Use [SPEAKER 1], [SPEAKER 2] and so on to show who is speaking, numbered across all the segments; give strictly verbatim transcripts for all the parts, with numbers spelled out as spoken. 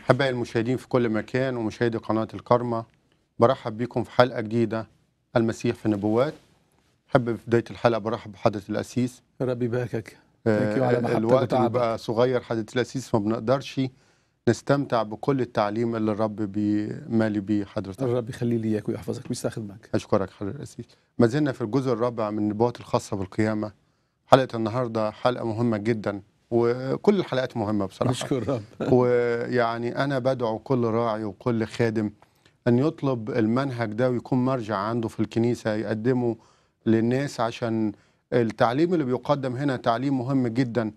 [SPEAKER 1] أحبائي المشاهدين في كل مكان ومشاهدي قناة الكرمة، برحب بكم في حلقة جديدة المسيح في النبوات. أحب في بداية الحلقة برحب بحضرة القسيس.
[SPEAKER 2] ربي يباركك.
[SPEAKER 1] آه
[SPEAKER 2] على محبتك
[SPEAKER 1] الوقت
[SPEAKER 2] وتعبك.
[SPEAKER 1] بيبقى صغير حضرة القسيس، ما بنقدرش نستمتع بكل التعليم اللي الرب بيمالي بيه حضرتك.
[SPEAKER 2] الرب يخلي لي اياك ويحفظك ويستخدمك.
[SPEAKER 1] أشكرك حضرة القسيس. ما زلنا في الجزء الرابع من النبوات الخاصة بالقيامة. حلقة النهاردة حلقة مهمة جدا، وكل الحلقات مهمة بصراحة.
[SPEAKER 2] نشكر الرب.
[SPEAKER 1] ويعني أنا بدعو كل راعي وكل خادم أن يطلب المنهج ده ويكون مرجع عنده في الكنيسة يقدمه للناس، عشان التعليم اللي بيقدم هنا تعليم مهم جدا.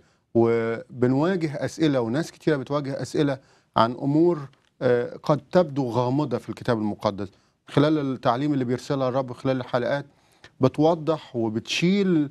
[SPEAKER 1] وبنواجه أسئلة، وناس كتيرة بتواجه أسئلة عن أمور قد تبدو غامضة في الكتاب المقدس. خلال التعليم اللي بيرسلها الرب خلال الحلقات بتوضح وبتشيل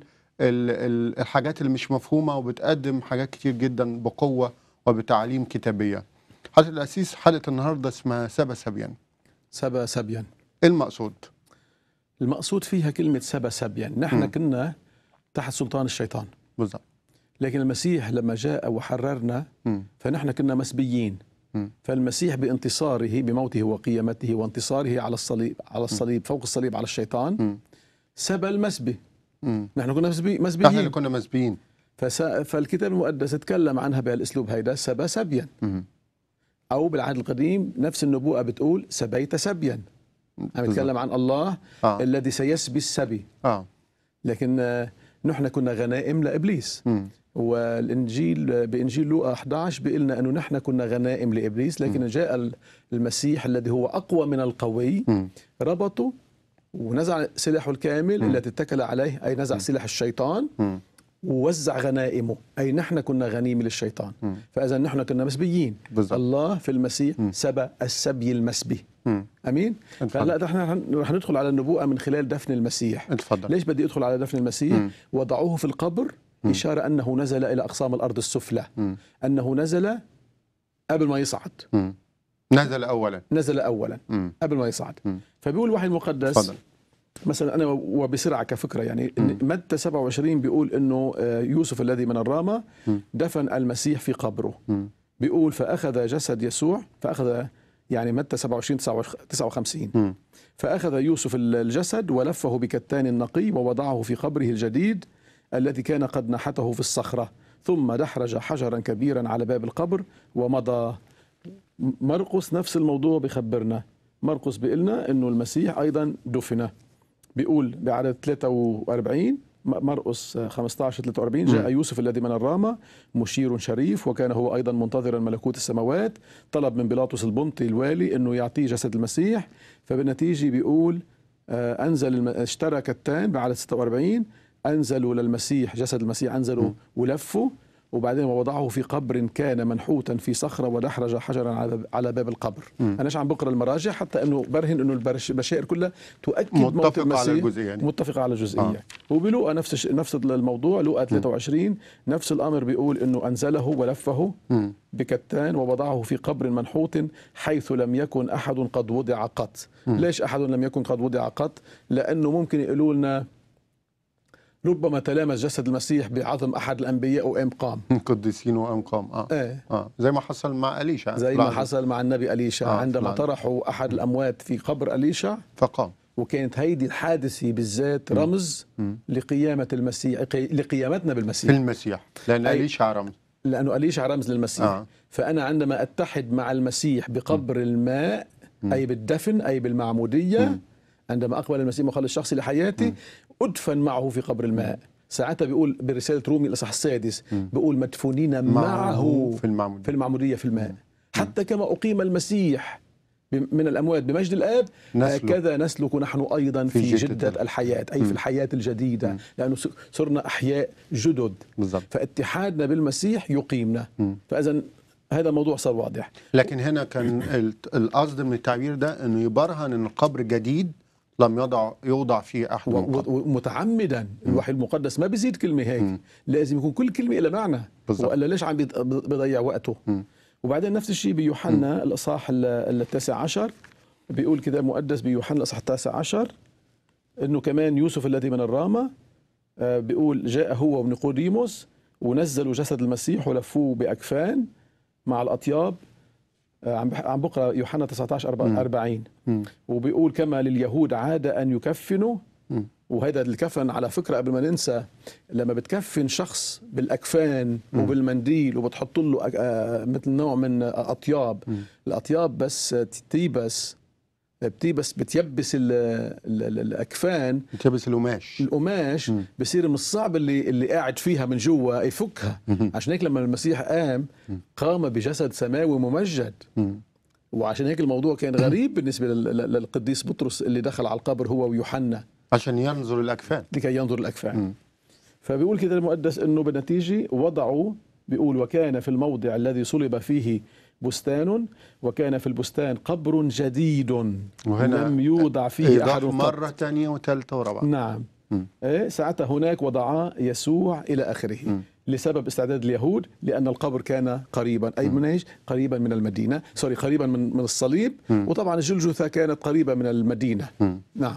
[SPEAKER 1] الحاجات اللي مش مفهومة، وبتقدم حاجات كتير جدا بقوة وبتعليم كتابية. حلقة القسيس حلقة النهاردة اسمها سبا سبيا.
[SPEAKER 2] سبا سبيا،
[SPEAKER 1] ايه المقصود؟
[SPEAKER 2] المقصود فيها كلمة سبا سبيا، نحن م. كنا تحت سلطان الشيطان
[SPEAKER 1] بالضبط،
[SPEAKER 2] لكن المسيح لما جاء وحررنا م. فنحن كنا مسبيين. م. فالمسيح بانتصاره بموته وقيامته وانتصاره على الصليب على الصليب م. فوق الصليب على الشيطان م. سبى المسبي. م. نحن كنا مسبي مسبيين
[SPEAKER 1] احنا اللي كنا مسبيين.
[SPEAKER 2] فس... فالكتاب المقدس تكلم عنها بهالاسلوب هيدا، سبا سبيا. م. أو بالعهد القديم نفس النبوءة بتقول سبيت سبيا، عم يتكلم عن الله آه. الذي سيسبي السبي. آه. لكن آه نحن كنا غنائم لإبليس. م. والإنجيل بإنجيل لوقا أحد عشر بيقول لنا أنه نحن كنا غنائم لإبليس، لكن م. جاء المسيح الذي هو أقوى من القوي م. ربطه ونزع سلاحه الكامل الذي اتكل عليه، أي نزع م. سلاح الشيطان م. ووزع غنائمه، أي نحن كنا غنيم للشيطان. م. فإذا نحن كنا مسبيين. بالزبط. الله في المسيح م. سبى السبي المسبي. م. أمين؟ فهلا نحن رح ندخل على النبوءة من خلال دفن المسيح. اتفضل. ليش بدي أدخل على دفن المسيح؟ م. وضعوه في القبر م. إشارة أنه نزل إلى أقسام الأرض السفلى. م. أنه نزل قبل ما يصعد. م.
[SPEAKER 1] نزل أولا
[SPEAKER 2] نزل أولا م. قبل ما يصعد. م. فبيقول الوحي المقدس. اتفضل. مثلا أنا وبسرعة كفكرة يعني متى سبعة وعشرين بيقول إنه يوسف الذي من الرامة دفن المسيح في قبره. م. بيقول فأخذ جسد يسوع، فأخذ يعني متى سبعة وعشرين تسعة وخمسين م. فأخذ يوسف الجسد ولفه بكتان نقي ووضعه في قبره الجديد الذي كان قد نحته في الصخرة، ثم دحرج حجرا كبيرا على باب القبر ومضى. مرقس نفس الموضوع بخبرنا. مرقس بيقولنا إنه المسيح أيضا دفن. بيقول بعدد ثلاثة وأربعين مرقس خمسة عشر ثلاثة وأربعين جاء يوسف الذي من الرامة مشير شريف وكان هو أيضا منتظرا ملكوت السماوات، طلب من بيلاطس البنطي الوالي أنه يعطيه جسد المسيح، فبالنتيجة بيقول أنزل اشترى كتان بعدد ستة وأربعين، أنزلوا للمسيح جسد المسيح، أنزلوا ولفوا وبعدين ووضعه في قبر كان منحوتا في صخرة ودحرج حجرا على باب القبر. م. أنا عم بقرأ المراجع حتى أنه برهن أنه البشائر كلها تؤكد موت المسيح،
[SPEAKER 1] على الجزئية يعني.
[SPEAKER 2] متفقة على الجزئية. آه. وبلوقا نفس نفس الموضوع، لوقا ثلاثة وعشرين نفس الأمر بيقول أنه أنزله ولفه م. بكتان ووضعه في قبر منحوت حيث لم يكن أحد قد وضع قط. م. ليش أحد لم يكن قد وضع قط؟ لأنه ممكن يقولوا لنا ربما تلامس جسد المسيح بعظم أحد الأنبياء وقام قام،
[SPEAKER 1] قديسين وقام قام. آه.
[SPEAKER 2] ايه
[SPEAKER 1] آه. زي ما حصل مع أليشع،
[SPEAKER 2] زي ما حصل مع النبي أليشع. آه. عندما طرحوا أحد الأموات في قبر أليشع
[SPEAKER 1] فقام.
[SPEAKER 2] وكانت هيدي الحادثة بالذات رمز م. لقيامة المسيح، لقيامتنا بالمسيح
[SPEAKER 1] في المسيح، لأن أليشع رمز،
[SPEAKER 2] لأنه أليشع رمز للمسيح. آه. فأنا عندما أتحد مع المسيح بقبر م. الماء م. أي بالدفن أي بالمعمودية، م. عندما أقبل المسيح مخلص الشخصي لحياتي م. أدفن معه في قبر الماء. ساعتها بيقول برسالة رومي الإصحاح السادس بيقول مدفونين معه
[SPEAKER 1] في المعمودية
[SPEAKER 2] في, المعمودية في الماء. م. حتى كما أقيم المسيح من الأموات بمجد الآب هكذا نسلك نحن أيضا في, في جدة, جدة الحياة، أي م. في الحياة الجديدة، م. لأنه صرنا أحياء جدد بالضبط. فاتحادنا بالمسيح يقيمنا. م. فإذا هذا موضوع صار واضح.
[SPEAKER 1] لكن هنا كان القصد من التعبير ده أنه يبرهن أن القبر جديد لم يضع يوضع فيه أحد
[SPEAKER 2] متعمدا. الوحي المقدس ما بيزيد كلمة هيك، م. لازم يكون كل كلمة إلى معنى، وإلا ليش عم بيضيع وقته. م. وبعدين نفس الشيء بيوحنا الإصحاح التاسع عشر بيقول كده مقدس بيوحنا الإصحاح التاسع عشر إنه كمان يوسف الذي من الرامة بيقول جاء هو ونيقوديموس ونزلوا جسد المسيح ولفوه بأكفان مع الأطياب عم عم بقرا يوحنا تسعة عشر أربعين، وبيقول كما لليهود عادة أن يكفنوا. م. وهذا الكفن على فكرة قبل ما ننسى، لما بتكفن شخص بالأكفان م. وبالمنديل وبتحط له مثل نوع من أطياب، م. الأطياب بس تيبس بتيبس بتيبس ال ال الأكفان،
[SPEAKER 1] بتيبس القماش
[SPEAKER 2] القماش م. بصير من الصعب اللي اللي قاعد فيها من جوا يفكها. م. عشان هيك لما المسيح قام قام بجسد سماوي ممجد. م. وعشان هيك الموضوع كان غريب بالنسبة للقديس بطرس اللي دخل على القبر هو ويوحنا
[SPEAKER 1] عشان ينظر الأكفان،
[SPEAKER 2] لكي ينظر الأكفان. فبيقول كده المقدس أنه بالنتيجة وضعوا، بيقول وكان في الموضع الذي صلب فيه بستان، وكان في البستان قبر جديد لم يوضع فيه أحد قط.
[SPEAKER 1] مرة ثانية وثالثة ورابعة.
[SPEAKER 2] نعم. إيه ساعتها هناك وضعا يسوع إلى آخره. م. لسبب استعداد اليهود، لأن القبر كان قريبا، أي من ايش؟ قريبا من المدينة، سوري قريبا من من الصليب. م. وطبعا الجلجثة كانت قريبة من المدينة. م. نعم.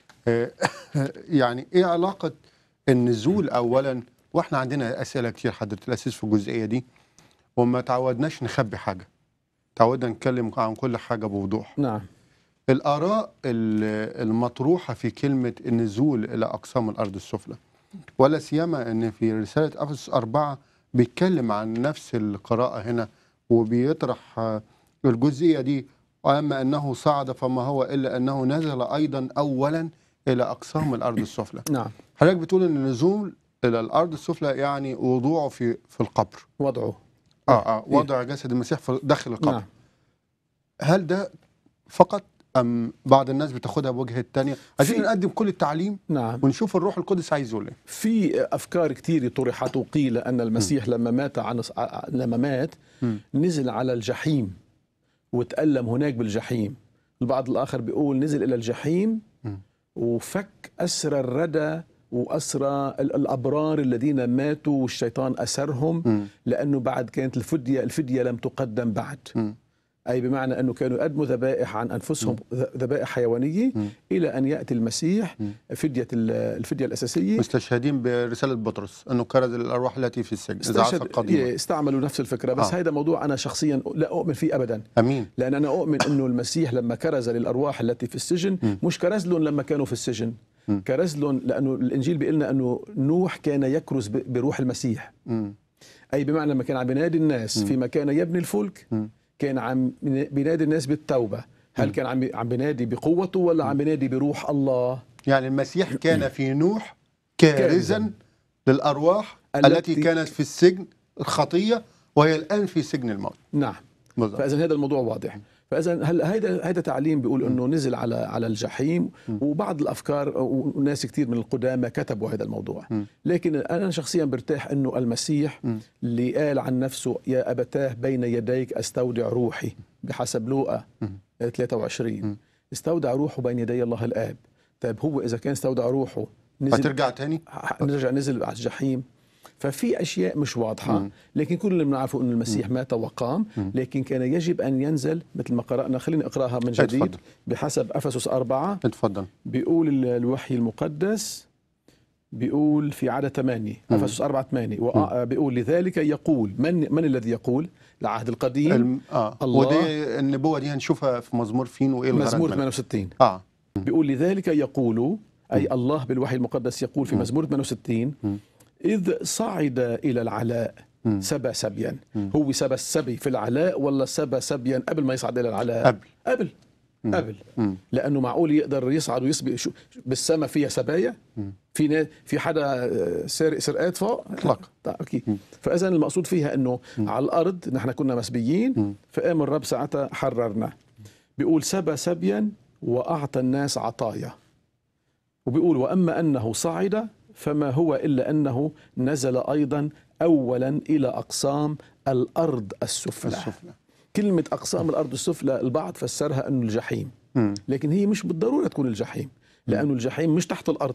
[SPEAKER 1] يعني ايه علاقة النزول اولا، واحنا عندنا اسئلة كتير حضرة الاسيس في الجزئية دي، وما تعودناش نخبي حاجة، تعودنا نتكلم عن كل حاجة بوضوح.
[SPEAKER 2] نعم.
[SPEAKER 1] الآراء المطروحة في كلمة النزول إلى أقسام الأرض السفلى، ولا سيما أن في رسالة أفسس أربعة بيتكلم عن نفس القراءة هنا، وبيطرح الجزئية دي، وأما أنه صعد فما هو إلا أنه نزل أيضا أولا إلى أقسام الأرض السفلى.
[SPEAKER 2] نعم.
[SPEAKER 1] حضرتك بتقول أن النزول إلى الأرض السفلى يعني وضوعه في في القبر،
[SPEAKER 2] وضعه
[SPEAKER 1] آه آه وضع جسد المسيح في داخل القبر.
[SPEAKER 2] نعم.
[SPEAKER 1] هل ده فقط أم بعض الناس بتاخدها بوجهة الثانية؟ عايزين نقدم كل التعليم.
[SPEAKER 2] نعم.
[SPEAKER 1] ونشوف الروح القدس عايز يقول ايه.
[SPEAKER 2] في افكار كثير طرحت، وقيل ان المسيح م. لما مات عن لما مات م. نزل على الجحيم وتألم هناك بالجحيم. البعض الاخر بيقول نزل الى الجحيم م. وفك اسرى الردى واسرى الابرار الذين ماتوا والشيطان اسرهم، م. لانه بعد كانت الفديه الفديه لم تقدم بعد. م. أي بمعنى أنه كانوا يقدموا ذبائح عن أنفسهم، ذبائح حيوانية، م. إلى أن يأتي المسيح فدية الفدية الأساسية.
[SPEAKER 1] مستشهدين برسالة بطرس أنه كرز الأرواح التي في السجن إذا عصى قديما.
[SPEAKER 2] استعملوا نفس الفكرة، بس آه. هذا موضوع أنا شخصيا لا أؤمن فيه أبدا.
[SPEAKER 1] أمين.
[SPEAKER 2] لأن أنا أؤمن أنه المسيح لما كرز للأرواح التي في السجن م. مش كرز لهم لما كانوا في السجن، م. كرز لهم لأنه الإنجيل بيقول لنا أنه نوح كان يكرز بروح المسيح. م. أي بمعنى لما كان عم بينادي الناس م. فيما كان يبني الفلك، م. كان عم بينادي الناس بالتوبة. هل م. كان عم عم بينادي بقوته ولا عم بينادي بروح الله؟
[SPEAKER 1] يعني المسيح كان في نوح كارزا للأرواح التي, التي كانت في السجن الخطية، وهي الآن في سجن الموت.
[SPEAKER 2] نعم. فإذا هذا الموضوع واضح. فإذا هل هذا هذا تعليم بيقول انه نزل على على الجحيم، وبعض الافكار وناس كثير من القدامى كتبوا هذا الموضوع. لكن انا شخصيا برتاح انه المسيح اللي قال عن نفسه يا ابتاه بين يديك استودع روحي بحسب لوقا ثلاثة وعشرين، استودع روحه بين يدي الله الآب. طيب هو اذا كان استودع روحه نزل
[SPEAKER 1] هترجع تاني
[SPEAKER 2] نرجع نزل على الجحيم، ففي أشياء مش واضحة. م. لكن كل اللي بنعرفه أن المسيح م. مات وقام، لكن كان يجب أن ينزل مثل ما قرأنا. خليني أقرأها من جديد. اتفضل. بحسب أفسس أربعة.
[SPEAKER 1] اتفضل. بيقول
[SPEAKER 2] الوحي المقدس، بيقول في عدد ثمانية، أفسس أربعة ثمانية، بيقول لذلك يقول من من الذي يقول؟ العهد القديم.
[SPEAKER 1] الم... آه. الله. ودي النبوة دي هنشوفها في مزمور فين وإيه الغرض؟
[SPEAKER 2] مزمور ثمانية وستين.
[SPEAKER 1] آه.
[SPEAKER 2] بيقول لذلك يقول، أي م. الله بالوحي المقدس يقول في مزمور ثمانية وستين م. إذ صعد إلى العلاء سبى سبيا. هو سبى السبي في العلاء ولا سبى سبيا قبل ما يصعد إلى العلاء؟
[SPEAKER 1] قبل
[SPEAKER 2] قبل قبل لأنه معقول يقدر يصعد ويسبي بالسماء فيها سبايا؟ في في حدا سارق سرقات فوق؟
[SPEAKER 1] اطلاقا.
[SPEAKER 2] أوكي. فإذا المقصود فيها أنه م. على الأرض نحن كنا مسبيين، فقام الرب ساعتها حررنا. بيقول سبى سبيا وأعطى الناس عطايا. وبيقول وأما أنه صعد فما هو إلا أنه نزل أيضا أولا إلى أقسام الأرض السفلى. السفلى. كلمة أقسام الأرض السفلى البعض فسرها أنه الجحيم، لكن هي مش بالضرورة تكون الجحيم، لأنه الجحيم مش تحت الأرض.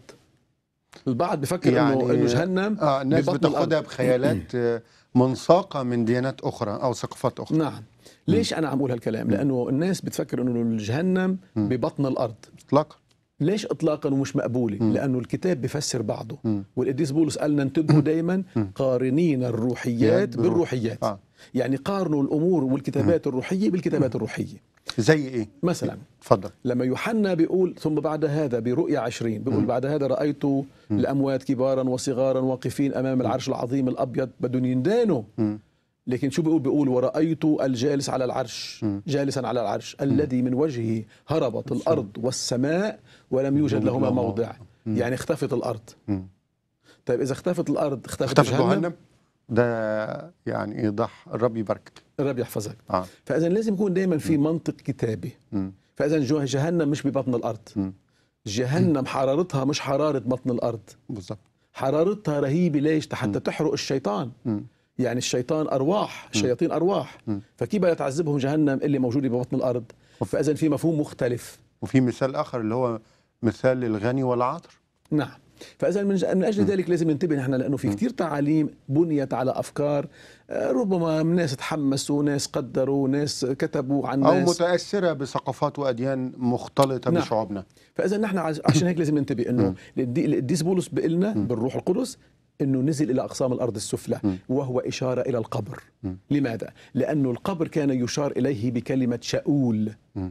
[SPEAKER 2] البعض بفكر يعني أنه, إنه جهنم
[SPEAKER 1] آه الناس بتاخدها بخيالات منساقة من ديانات أخرى أو ثقافات أخرى.
[SPEAKER 2] نعم. ليش أنا عم أقول هالكلام؟ لأنه الناس بتفكر أنه الجهنم ببطن الأرض.
[SPEAKER 1] إطلاقا.
[SPEAKER 2] ليش اطلاقا ومش مقبوله؟ م. لانه الكتاب بفسر بعضه، م. والقديس بولس قالنا انتبهوا دايما قارنين الروحيات بالروحيات. آه. يعني قارنوا الامور والكتابات الروحيه بالكتابات الروحيه.
[SPEAKER 1] زي ايه؟
[SPEAKER 2] مثلا
[SPEAKER 1] اتفضل.
[SPEAKER 2] لما يوحنا بيقول ثم بعد هذا برؤيا عشرين بيقول م. بعد هذا رأيت م. الأموات كبارا وصغارا واقفين أمام العرش العظيم الأبيض بدون يندانوا. م. لكن شو بيقول؟ بيقول ورأيت الجالس على العرش م. جالسا على العرش م. الذي من وجهه هربت الأرض والسماء ولم يوجد لهما موضع. م. يعني اختفت الأرض. م. طيب إذا اختفت الأرض اختفت,
[SPEAKER 1] اختفت جهنم. جهنم ده يعني إيضاح. الرب يبارك.
[SPEAKER 2] الرب يحفظك.
[SPEAKER 1] آه.
[SPEAKER 2] فإذا لازم يكون دائما في منطق كتابي. م. فإذا جهنم مش ببطن الأرض. م. جهنم حرارتها مش حرارة بطن الأرض.
[SPEAKER 1] بالضبط. حرارتها
[SPEAKER 2] رهيبة. ليش؟ حتى تحرق الشيطان. م. يعني الشيطان أرواح، الشياطين أرواح. م. فكيف يتعذبهم جهنم اللي موجودة ببطن الأرض؟ فإذا في مفهوم مختلف.
[SPEAKER 1] وفي مثال آخر اللي هو مثال الغني والعاطر.
[SPEAKER 2] نعم. فإذا من أجل ذلك لازم ننتبه نحن، لأنه في كثير تعاليم بنيت على أفكار ربما ناس تحمسوا، ناس قدروا، ناس كتبوا عن
[SPEAKER 1] ناس أو متأثرة بثقافات وأديان مختلطة نعم. بشعوبنا.
[SPEAKER 2] فإذا نحن عشان هيك لازم ننتبه إنه القديس بولس بيقلنا بالروح القدس إنه نزل إلى أقسام الأرض السفلى، وهو إشارة إلى القبر. لماذا؟ لأنه القبر كان يشار إليه بكلمة شاول.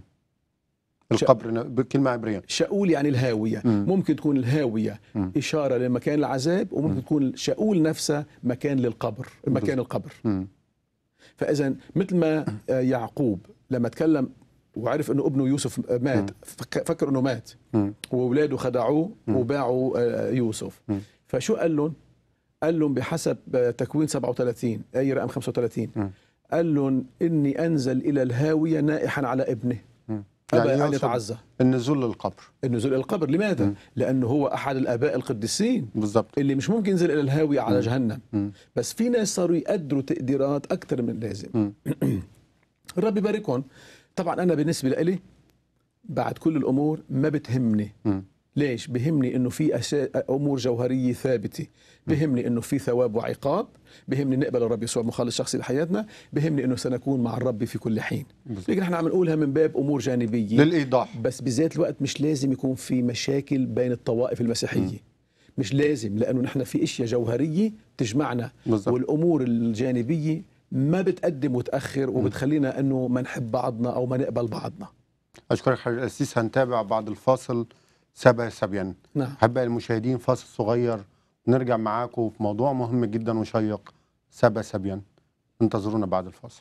[SPEAKER 1] القبر بكلمة عبرية.
[SPEAKER 2] شاول يعني الهاوية. م. ممكن تكون الهاوية م. إشارة لمكان العذاب، وممكن م. تكون شاول نفسه مكان للقبر، مكان القبر. م. فإذا مثل ما يعقوب لما تكلم وعرف أنه ابنه يوسف مات، فكر أنه مات، وأولاده خدعوه وباعوا يوسف. م. فشو قال لهم؟ قال لهم بحسب تكوين سبعة وثلاثين آية رقم خمسة وثلاثين م. قال لهم إني أنزل إلى الهاوية نائحا على ابنه. م.
[SPEAKER 1] يعني
[SPEAKER 2] أن يتعزى.
[SPEAKER 1] النزول للقبر.
[SPEAKER 2] النزول إلى القبر. لماذا؟ م. لأنه هو أحد الآباء القديسين.
[SPEAKER 1] بالضبط.
[SPEAKER 2] اللي مش ممكن ينزل إلى الهاوية على م. جهنم.
[SPEAKER 1] م.
[SPEAKER 2] بس في ناس صاروا يقدروا تقديرات أكثر من لازم. الرب يباركهم. طبعا أنا بالنسبة لي بعد كل الأمور ما بتهمني. م. ليش؟ بهمني انه في اشياء امور جوهريه ثابته، بهمني انه في ثواب وعقاب، بهمني نقبل الرب يسوع مخلص شخصي لحياتنا، بهمني انه سنكون مع الرب في كل حين. لكن احنا عم نقولها من باب امور جانبيه
[SPEAKER 1] للايضاح،
[SPEAKER 2] بس بذات الوقت مش لازم يكون في مشاكل بين الطوائف المسيحيه. م. مش لازم، لانه نحن في اشياء جوهريه تجمعنا. بالزبط. والامور الجانبيه ما بتقدم وتاخر وبتخلينا انه ما نحب بعضنا او ما نقبل بعضنا.
[SPEAKER 1] اشكرك حضرتك القسيس. هنتابع بعد الفاصل سبا سبيا.
[SPEAKER 2] نعم.
[SPEAKER 1] أحبائي المشاهدين فاصل صغير نرجع معاكم في موضوع مهم جدا وشيق. سبا سبيا. انتظرونا بعد الفاصل.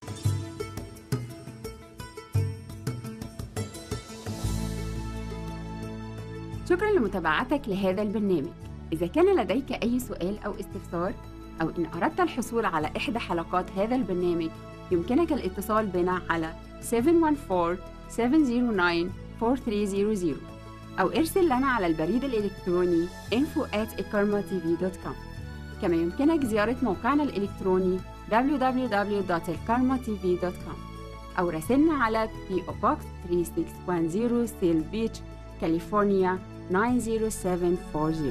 [SPEAKER 3] شكرا لمتابعتك لهذا البرنامج. إذا كان لديك أي سؤال أو استفسار، أو إن أردت الحصول على إحدى حلقات هذا البرنامج، يمكنك الاتصال بنا على سبعة واحد أربعة سبعة صفر تسعة أربعة ثلاثة صفر صفر أو ارسل لنا على البريد الإلكتروني info at ikarma t v dot com. كما يمكنك زيارة موقعنا الإلكتروني دبليو دبليو دبليو دوت الكارما تي في دوت كوم أو راسلنا على بي أو Box ثلاثة ستة واحد صفر سيل بيتش كاليفورنيا تسعة صفر سبعة أربعة صفر.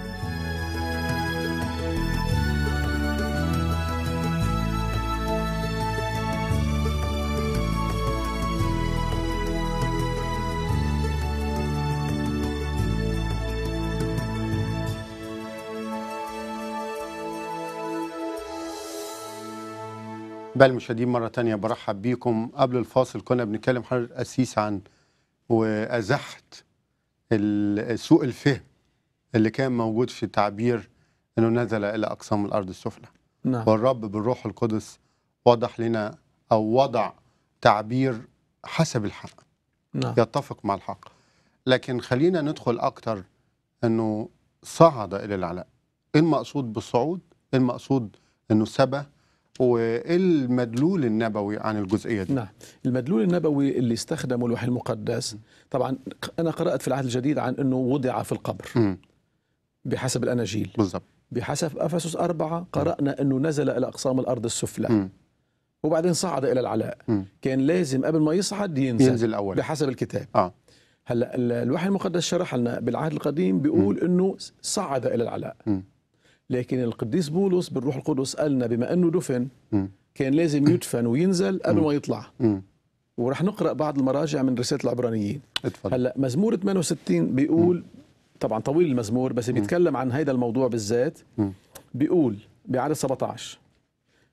[SPEAKER 1] بقى المشاهدين مرة تانية برحب بيكم. قبل الفاصل كنا بنتكلم حضرتك قسيس عن وأزحت سوء الفهم اللي كان موجود في تعبير أنه نزل إلى أقسام الأرض السفلى.
[SPEAKER 2] نعم.
[SPEAKER 1] والرب بالروح القدس وضح لنا أو وضع تعبير حسب الحق.
[SPEAKER 2] نعم.
[SPEAKER 1] يتفق مع الحق. لكن خلينا ندخل أكتر أنه صعد إلى العلاء. إيه المقصود بالصعود؟ إيه المقصود أنه سبى؟ وايه المدلول النبوي عن الجزئيه دي؟
[SPEAKER 2] نعم، المدلول النبوي اللي استخدمه الوحي المقدس، طبعا انا قرات في العهد الجديد عن انه وضع في القبر. م. بحسب الاناجيل.
[SPEAKER 1] بالضبط.
[SPEAKER 2] بحسب افسس أربعة قرانا انه نزل الى اقسام الارض السفلى.
[SPEAKER 1] م.
[SPEAKER 2] وبعدين صعد الى العلاء. م. كان لازم قبل ما يصعد ينزل
[SPEAKER 1] ينزل اول
[SPEAKER 2] بحسب الكتاب.
[SPEAKER 1] اه
[SPEAKER 2] هلا الوحي المقدس شرح لنا بالعهد القديم بيقول م. انه صعد الى العلاء. م. لكن القديس بولس بالروح القدس قالنا بما أنه دفن م. كان لازم يدفن وينزل قبل م. ما يطلع. م. ورح نقرأ بعض المراجع من رسالة العبرانيين.
[SPEAKER 1] اتفضل.
[SPEAKER 2] هلأ مزمور ثمانية وستين بيقول م. طبعا طويل المزمور بس بيتكلم عن هيدا الموضوع بالذات. م. بيقول بعدد سبعة عشر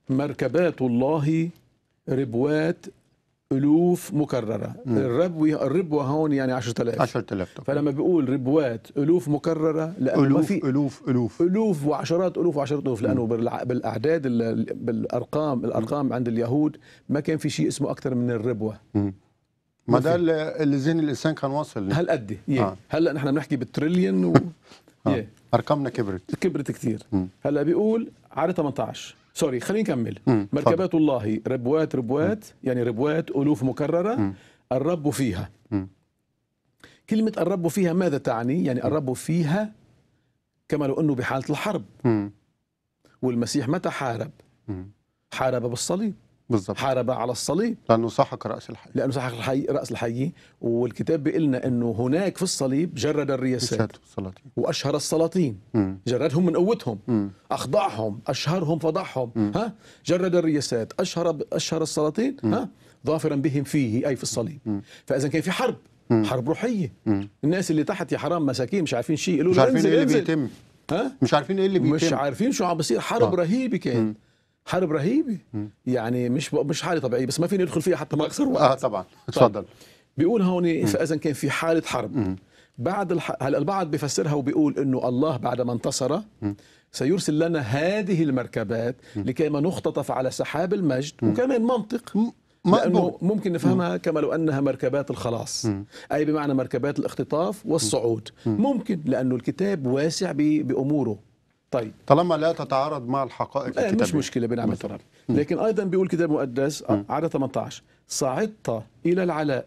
[SPEAKER 2] مركبات الله ربوات ألوف مكررة. الربوة الربوة هون يعني عشرة آلاف.
[SPEAKER 1] عشرة آلاف.
[SPEAKER 2] فلما بيقول ربوات ألوف مكررة لأنه
[SPEAKER 1] ألوف
[SPEAKER 2] ما في
[SPEAKER 1] ألوف ألوف
[SPEAKER 2] ألوف وعشرات ألوف وعشرات ألوف، لأنه بالأعداد بالأرقام الأرقام عند اليهود ما كان في شيء اسمه أكثر من الربوة.
[SPEAKER 1] مم. ما ده اللي ذهن الإنسان كان واصل.
[SPEAKER 2] هل قد إيه؟
[SPEAKER 1] آه.
[SPEAKER 2] هلا نحن بنحكي بالتريليون و
[SPEAKER 1] آه. أرقامنا كبرت
[SPEAKER 2] كبرت كثير.
[SPEAKER 1] مم.
[SPEAKER 2] هلا بيقول عدد ثمانية عشر، سوري خلينا نكمل.
[SPEAKER 1] مم.
[SPEAKER 2] مركبات الله ربوات ربوات مم. يعني ربوات ألوف مكررة. مم. الرب فيها.
[SPEAKER 1] مم.
[SPEAKER 2] كلمة الرب فيها ماذا تعني؟ يعني الرب فيها كما لو أنه بحالة الحرب.
[SPEAKER 1] مم.
[SPEAKER 2] والمسيح متى حارب؟
[SPEAKER 1] مم.
[SPEAKER 2] حارب بالصليب.
[SPEAKER 1] بالضبط.
[SPEAKER 2] حارب على الصليب
[SPEAKER 1] لأنه سحق رأس الحي.
[SPEAKER 2] لأنه سحق الحي رأس الحي. والكتاب بيقول لنا أنه هناك في الصليب جرد الرياسات وأشهر السلاطين. مم. جردهم من قوتهم. مم. أخضعهم، أشهرهم فضحهم. مم. ها جرد الرياسات، أشهر أشهر السلاطين. مم. ها ظافرا بهم فيه أي في الصليب. مم. فإذا كان في حرب. مم. حرب روحية. مم. الناس اللي تحت يا حرام مساكين مش عارفين شيء،
[SPEAKER 1] مش عارفين ايه اللي بيتم. ها
[SPEAKER 2] مش عارفين
[SPEAKER 1] ايه اللي بيتم
[SPEAKER 2] مش عارفين شو عم بصير. حرب آه. رهيبة كان. مم. حرب رهيبة. مم. يعني مش مش حالة طبيعية، بس ما فيني ندخل فيها حتى ما اخسر وقت.
[SPEAKER 1] اه طبعا اتفضل.
[SPEAKER 2] بيقول هون فاذا كان في حالة حرب. مم. بعد الح... هلا البعض بيفسرها وبيقول انه الله بعد ما انتصر مم. سيرسل لنا هذه المركبات لكي ما نختطف على سحاب المجد. مم. وكمان منطق مم. لأنه ممكن نفهمها مم. كما لو أنها مركبات الخلاص. مم. أي بمعنى مركبات الاختطاف والصعود. مم. ممكن لأنه الكتاب واسع بأموره. طيب
[SPEAKER 1] طالما لا تتعارض مع الحقائق الكتابية
[SPEAKER 2] مش مشكلة بنعمل تراب. لكن أيضا بيقول الكتاب المقدس عدد ثمانية عشر صعدت إلى العلاء.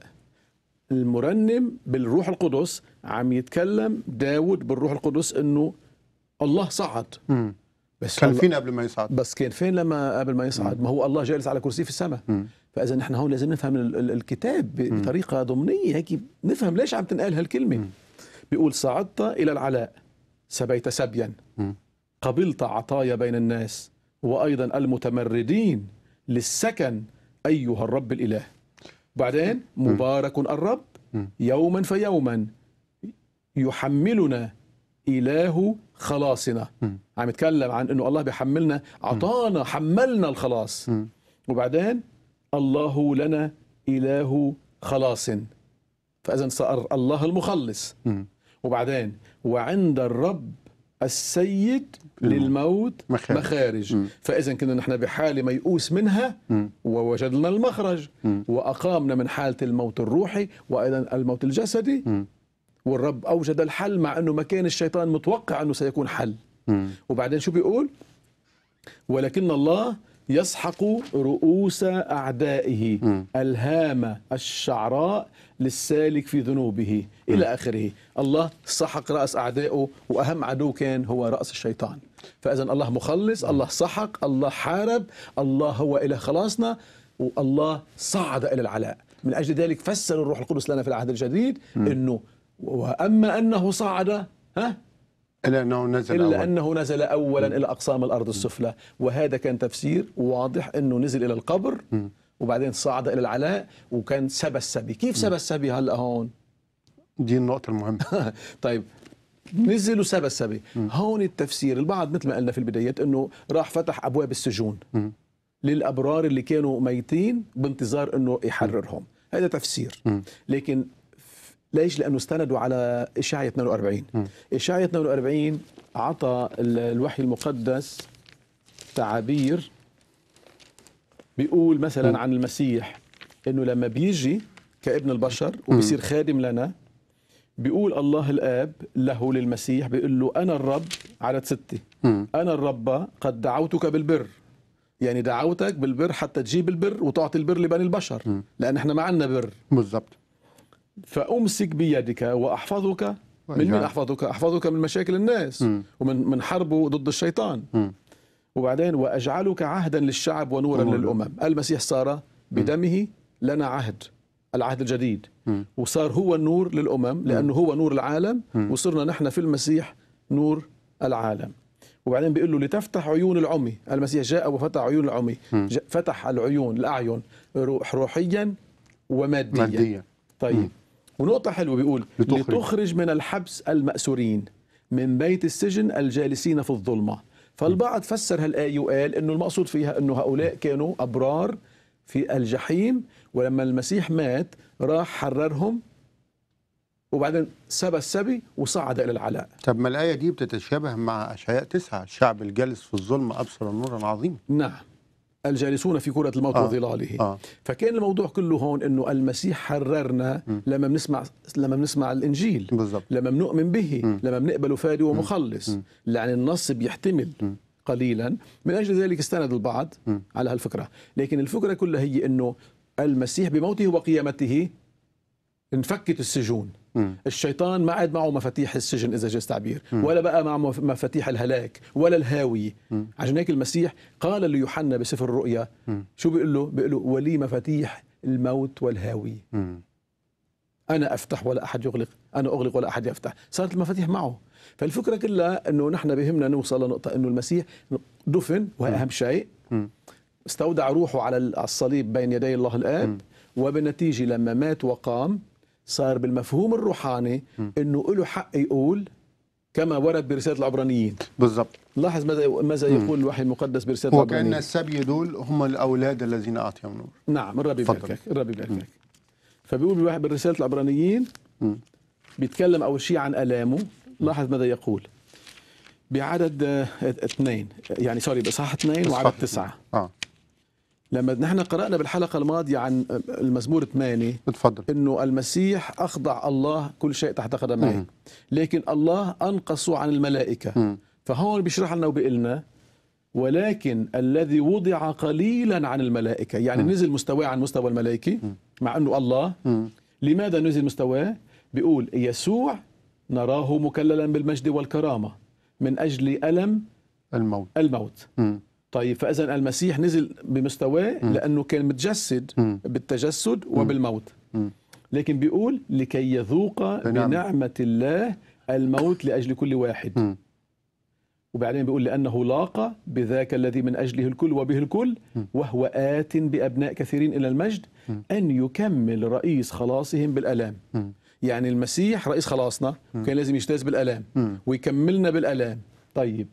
[SPEAKER 2] المرنم بالروح القدس عم يتكلم داود بالروح القدس إنه الله صعد.
[SPEAKER 1] مم. بس كان فين قبل ما يصعد؟
[SPEAKER 2] بس كان فين لما قبل ما يصعد؟ مم. ما هو الله جالس على كرسي في السماء. مم. فإذا نحن هون لازم نفهم الكتاب بطريقة ضمنية هيك نفهم ليش عم تنقال هالكلمة. مم. بيقول صعدت إلى العلاء سبيت سبيا. مم. قبلت عطايا بين الناس وأيضا المتمردين للسكن أيها الرب الإله. بعدين مبارك الرب يوما فيوما يحملنا إله خلاصنا. عم يتكلم عن أنه الله بيحملنا، عطانا حملنا الخلاص. وبعدين الله لنا إله خلاص. فإذا صار الله المخلص. وبعدين وعند الرب السيد للموت مخارج, مخارج. فإذا كنا نحن بحالة ميؤوس منها م. ووجدنا المخرج م. وأقامنا من حالة الموت الروحي وأيضا الموت الجسدي. م. والرب أوجد الحل مع أنه ما كان الشيطان متوقع أنه سيكون حل. م. وبعدين شو بيقول؟ ولكن الله يسحق رؤوس أعدائه م. الهامة الشعراء للسالك في ذنوبه م. إلى آخره. الله سحق رأس أعدائه وأهم عدو كان هو رأس الشيطان. فإذا الله مخلص، الله سحق، الله حارب، الله هو إله خلاصنا، والله صعد إلى العلاء. من أجل ذلك فسر الروح القدس لنا في العهد الجديد م. أنه وأما أنه صعد ها
[SPEAKER 1] إلا أنه نزل
[SPEAKER 2] إلا
[SPEAKER 1] أولا.
[SPEAKER 2] أنه نزل أولا م. إلى أقسام الأرض السفلى. وهذا كان تفسير واضح أنه نزل إلى القبر م. وبعدين صعد إلى العلاء وكان سبى السبي. كيف سبى السبي هلأ هون؟
[SPEAKER 1] دي النقطة المهمة.
[SPEAKER 2] طيب نزل وسبى السبي. م. هون التفسير البعض مثل ما قلنا في البدايات أنه راح فتح أبواب السجون م. للأبرار اللي كانوا ميتين بانتظار أنه يحررهم. هذا تفسير. م. لكن ليش؟ لأنه استندوا على إشعياء اثنين وأربعين. م. إشعياء اثنين وأربعين عطى الوحي المقدس تعابير بيقول مثلا م. عن المسيح أنه لما بيجي كابن البشر وبيصير خادم لنا، بيقول الله الآب له للمسيح بيقول له أنا الرب عدد ستة م. أنا الرب قد دعوتك بالبر. يعني دعوتك بالبر حتى تجيب البر وتعطي البر لبني البشر م. لأن احنا ما عندنا بر.
[SPEAKER 1] بالضبط.
[SPEAKER 2] فأمسك بيدك وأحفظك من مين أحفظك؟ أحفظك من مشاكل الناس م. ومن من حربه ضد الشيطان. م. وبعدين وأجعلك عهدا للشعب ونورا م. للأمم. المسيح صار بدمه لنا عهد، العهد الجديد. م. وصار هو النور للأمم لأنه هو نور العالم. م. وصرنا نحن في المسيح نور العالم. وبعدين بيقول له لتفتح عيون العمي. المسيح جاء وفتح عيون العمي. فتح العيون الأعين روح روحيا وماديا.
[SPEAKER 1] ماديا.
[SPEAKER 2] طيب م. ونقطة حلوة بيقول لتخرج. لتخرج من الحبس المأسورين من بيت السجن الجالسين في الظلمة فالبعض فسر هالآية وقال إنه المقصود فيها إنه هؤلاء كانوا أبرار في الجحيم، ولما المسيح مات راح حررهم وبعدين سبى السبي وصعد إلى العلاء.
[SPEAKER 1] طب ما الآية دي بتتشابه مع أشعياء تسعة، الشعب الجالس في الظلم أبصر نورا عظيما.
[SPEAKER 2] نعم، الجالسون في كرة الموت
[SPEAKER 1] آه.
[SPEAKER 2] وظلاله.
[SPEAKER 1] آه.
[SPEAKER 2] فكان الموضوع كله هون إنه المسيح حررنا م. لما بنسمع لما بنسمع الإنجيل بالزبط. لما بنؤمن به م. لما بنقبله فادي ومخلص م. يعني النص بيحتمل م. قليلا، من أجل ذلك استند البعض م. على هالفكرة. لكن الفكرة كلها هي إنه المسيح بموته وقيامته انفكت السجون. م. الشيطان ما عاد معه مفاتيح السجن إذا جاز تعبير، م. ولا بقى معه مفاتيح الهلاك ولا الهاوية. م. عشان هيك المسيح قال ليوحنا بسفر الرؤيا م. شو بيقول له؟ بيقول له ولي مفاتيح الموت والهاوية. م. أنا أفتح ولا أحد يغلق، أنا أغلق ولا أحد يفتح. صارت المفاتيح معه. فالفكرة كلها أنه نحن بهمنا نوصل لنقطة أنه المسيح دفن، وهي أهم شيء، م. استودع روحه على الصليب بين يدي الله الآب، م. وبالنتيجة لما مات وقام صار بالمفهوم الروحاني انه له حق يقول كما ورد برسالة العبرانيين.
[SPEAKER 1] بالضبط.
[SPEAKER 2] لاحظ ماذا ماذا يقول الوحي المقدس برسالة العبرانيين.
[SPEAKER 1] وكأن السبي دول هم الأولاد الذين أعطيهم نور.
[SPEAKER 2] نعم، الرب يباركك، الرب يباركك. فبيقول بالوحي برسالة العبرانيين م. بيتكلم أول شيء عن آلامه. لاحظ ماذا يقول بعدد اثنين، يعني سوري بإصحاح اثنين وعدد تسعة. آه. لما نحن قرأنا بالحلقة الماضية عن المزمور ثمانية
[SPEAKER 1] اتفضل
[SPEAKER 2] إنه المسيح أخضع الله كل شيء تحت قدميه، لكن الله أنقصه عن الملائكة. م. فهون بيشرح لنا وبيقول لنا ولكن الذي وضع قليلا عن الملائكة، يعني م. نزل مستواه عن مستوى الملائكة، مع أنه الله. م. لماذا نزل مستواه؟ بيقول يسوع نراه مكللا بالمجد والكرامة من أجل ألم
[SPEAKER 1] الموت
[SPEAKER 2] الموت. م. طيب فإذا المسيح نزل بمستواه م. لأنه كان متجسد م. بالتجسد وبالموت. م. لكن بيقول لكي يذوق بنعم. بنعمة الله الموت لأجل كل واحد. م. وبعدين بيقول لأنه لاقى بذاك الذي من أجله الكل وبه الكل م. وهو آت بأبناء كثيرين إلى المجد م. أن يكمل رئيس خلاصهم بالألام. م. يعني المسيح رئيس خلاصنا م. كان لازم يجتاز بالألام م. ويكملنا بالألام. طيب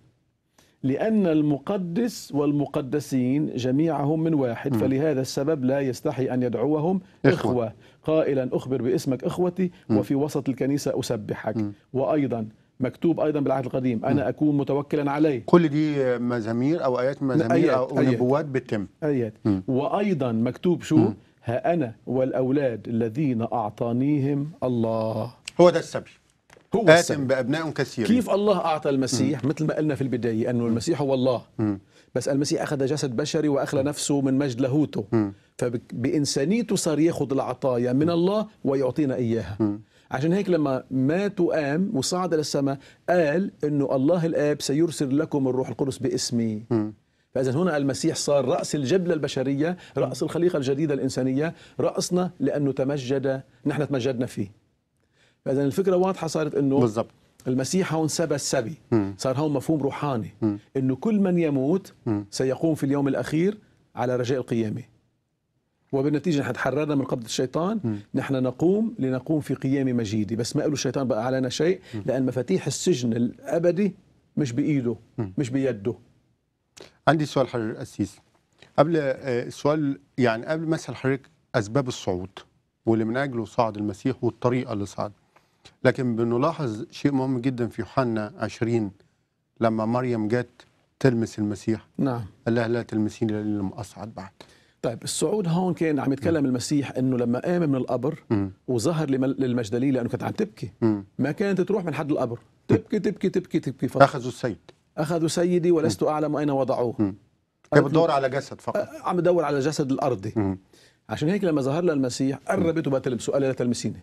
[SPEAKER 2] لأن المقدس والمقدسين جميعهم من واحد، م. فلهذا السبب لا يستحي أن يدعوهم إخوة, إخوة قائلا أخبر باسمك إخوتي م. وفي وسط الكنيسة أسبحك. م. وأيضا مكتوب أيضا بالعهد القديم أنا أكون متوكلا عليه.
[SPEAKER 1] كل دي مزامير أو آيات مزامير آيات أو آيات. نبوات بتتم
[SPEAKER 2] آيات. م. وأيضا مكتوب شو؟ م. ها أنا والأولاد الذين أعطانيهم الله.
[SPEAKER 1] هو ده السبي،
[SPEAKER 2] هو
[SPEAKER 1] آتم بأبناء كثير.
[SPEAKER 2] كيف الله أعطى المسيح؟ م. مثل ما قلنا في البداية أنه المسيح هو الله، م. بس المسيح أخذ جسد بشري وأخلى نفسه من مجد لاهوته، م. فبإنسانيته صار يأخذ العطايا من الله ويعطينا إياها. م. عشان هيك لما مات وقام وصعد للسماء قال أنه الله الآب سيرسل لكم الروح القدس باسمي. م. فإذا هنا المسيح صار رأس الجبلة البشرية، رأس الخليقة الجديدة الإنسانية، رأسنا لأنه تمجد، نحن تمجدنا فيه. فإذا الفكرة واضحة صارت أنه
[SPEAKER 1] بالضبط
[SPEAKER 2] المسيح هون سبى السبي. م. صار هون مفهوم روحاني م. أنه كل من يموت م. سيقوم في اليوم الأخير على رجاء القيامة، وبالنتيجة نحن تحررنا من قبضة الشيطان. م. نحن نقوم لنقوم في قيامة مجيدة، بس ما قالوا الشيطان بقى علينا شيء، م. لأن مفاتيح السجن الأبدي مش بإيده، م. مش بيده.
[SPEAKER 1] عندي سؤال حضرتك القسيس قبل السؤال، يعني قبل مثل حضرتك أسباب الصعود واللي من أجله صعد المسيح والطريقة اللي صعد، لكن بنلاحظ شيء مهم جدا في يوحنا عشرين لما مريم جت تلمس المسيح.
[SPEAKER 2] نعم.
[SPEAKER 1] قال لها لا تلمسيني لأني لم أصعد بعد.
[SPEAKER 2] طيب الصعود هون كان عم يتكلم م. المسيح انه لما قام من القبر م. وظهر للمجدليه لانه كانت عم تبكي، م. ما كانت تروح من حد القبر، تبكي تبكي تبكي تبكي فقط.
[SPEAKER 1] اخذوا السيد
[SPEAKER 2] اخذوا سيدي ولست م. اعلم اين وضعوه.
[SPEAKER 1] كانت بتدور على جسد فقط،
[SPEAKER 2] عم بدور على جسد الارضي. م. عشان هيك لما ظهر لها المسيح قربته بقى تلمسه، قال لا تلمسيني.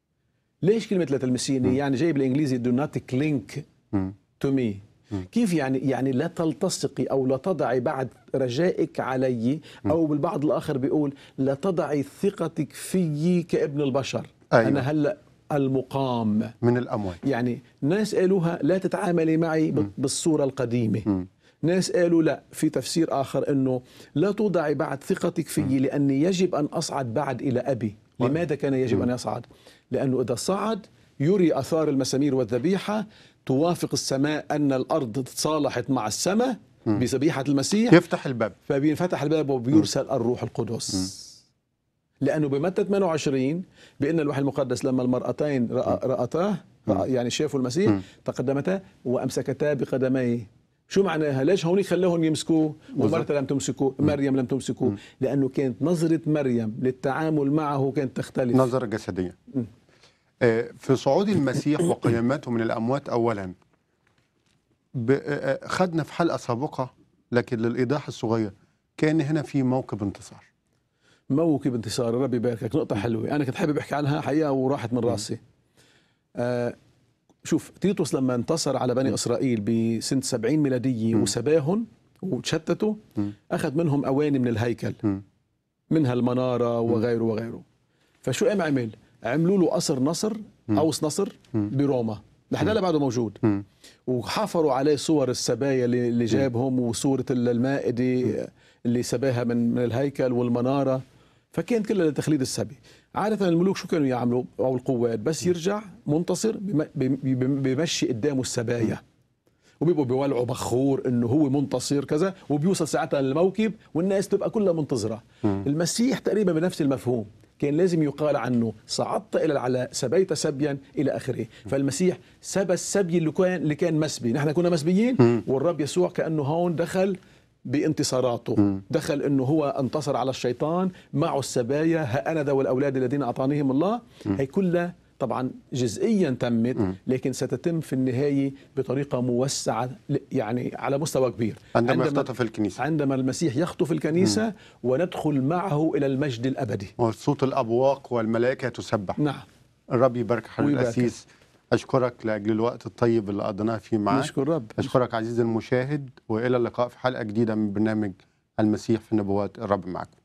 [SPEAKER 2] ليش كلمه لا تلمسيني؟ م. يعني جاي بالانجليزي do not cling to me. كيف يعني؟ يعني لا تلتصقي أو لا تضعي بعد رجائك علي، أو بالبعض الآخر بيقول لا تضعي ثقتك في كابن البشر. أيوة. أنا هلأ المقام
[SPEAKER 1] من الأموات.
[SPEAKER 2] يعني ناس قالوها لا تتعاملي معي م. بالصورة القديمة. م. ناس قالوا لا، في تفسير آخر أنه لا توضعي بعد ثقتك في م. لأني يجب أن أصعد بعد إلى أبي. م. لماذا كان يجب م. أن يصعد؟ لأنه إذا صعد يري اثار المسامير والذبيحه توافق السماء، ان الارض تصالحت مع السماء بذبيحه المسيح،
[SPEAKER 1] يفتح الباب،
[SPEAKER 2] فبينفتح الباب وبيرسل الروح القدس. م. لانه بمتى ثمانية وعشرين بان الوحي المقدس لما المرأتين رأتاه، يعني شافوا المسيح، م. تقدمتا وامسكتا بقدميه. شو معناها؟ ليش هوني خلاهم يمسكوه ومرتا لم تمسكوه، مريم لم تمسكوه؟ لانه كانت نظره مريم للتعامل معه كانت تختلف،
[SPEAKER 1] نظره جسديه. في صعود المسيح وقيامته من الاموات اولا، خدنا في حلقه سابقه، لكن للايضاح الصغير كان هنا في موكب انتصار.
[SPEAKER 2] موكب انتصار، ربي يباركك، نقطه حلوه انا كنت حابب احكي عنها حقيقه وراحت من راسي. آه شوف، تيتوس لما انتصر على بني إسرائيل بسنة سبعين ميلادية وسباهم وتشتتوا، أخذ منهم أواني من الهيكل، منها المنارة وغيره وغيره. فشو قام عمل؟ عملوا له قصر نصر، أوس نصر بروما، لحد هلا بعده موجود، وحفروا عليه صور السبايا اللي جابهم وصورة المائدة اللي سباها من الهيكل والمنارة، فكان كلها لتخليد السبي. عادة الملوك شو كانوا يعملوا أو القوات؟ بس يرجع منتصر بيمشي قدامه السبايا، وبيبقوا بيولعوا بخور انه هو منتصر كذا، وبيوصل ساعتها للموكب والناس تبقى كلها منتظرة. المسيح تقريبا بنفس المفهوم، كان لازم يقال عنه صعدت الى العلاء، سبيت سبيا الى اخره. فالمسيح سبى السبي اللي كان اللي كان مسبي، نحن كنا مسبيين، والرب يسوع كانه هون دخل بانتصاراته، م. دخل انه هو انتصر على الشيطان، معه السبايا، ها انا ذا والاولاد الذين اعطانيهم الله. م. هي كلها طبعا جزئيا تمت، م. لكن ستتم في النهايه بطريقه موسعه، يعني على مستوى كبير،
[SPEAKER 1] عندما, عندما يختطف الكنيسه،
[SPEAKER 2] عندما المسيح يخطف الكنيسه، م. وندخل معه الى المجد الابدي،
[SPEAKER 1] وصوت الابواق والملائكه تسبح.
[SPEAKER 2] نعم.
[SPEAKER 1] الرب يبارك حضرتك القسيس، أشكرك لأجل الوقت الطيب اللي قضيناه فيه معاك.
[SPEAKER 2] نشكر رب.
[SPEAKER 1] أشكرك عزيزي المشاهد، وإلى اللقاء في حلقة جديدة من برنامج المسيح في النبوات. الرب معكم.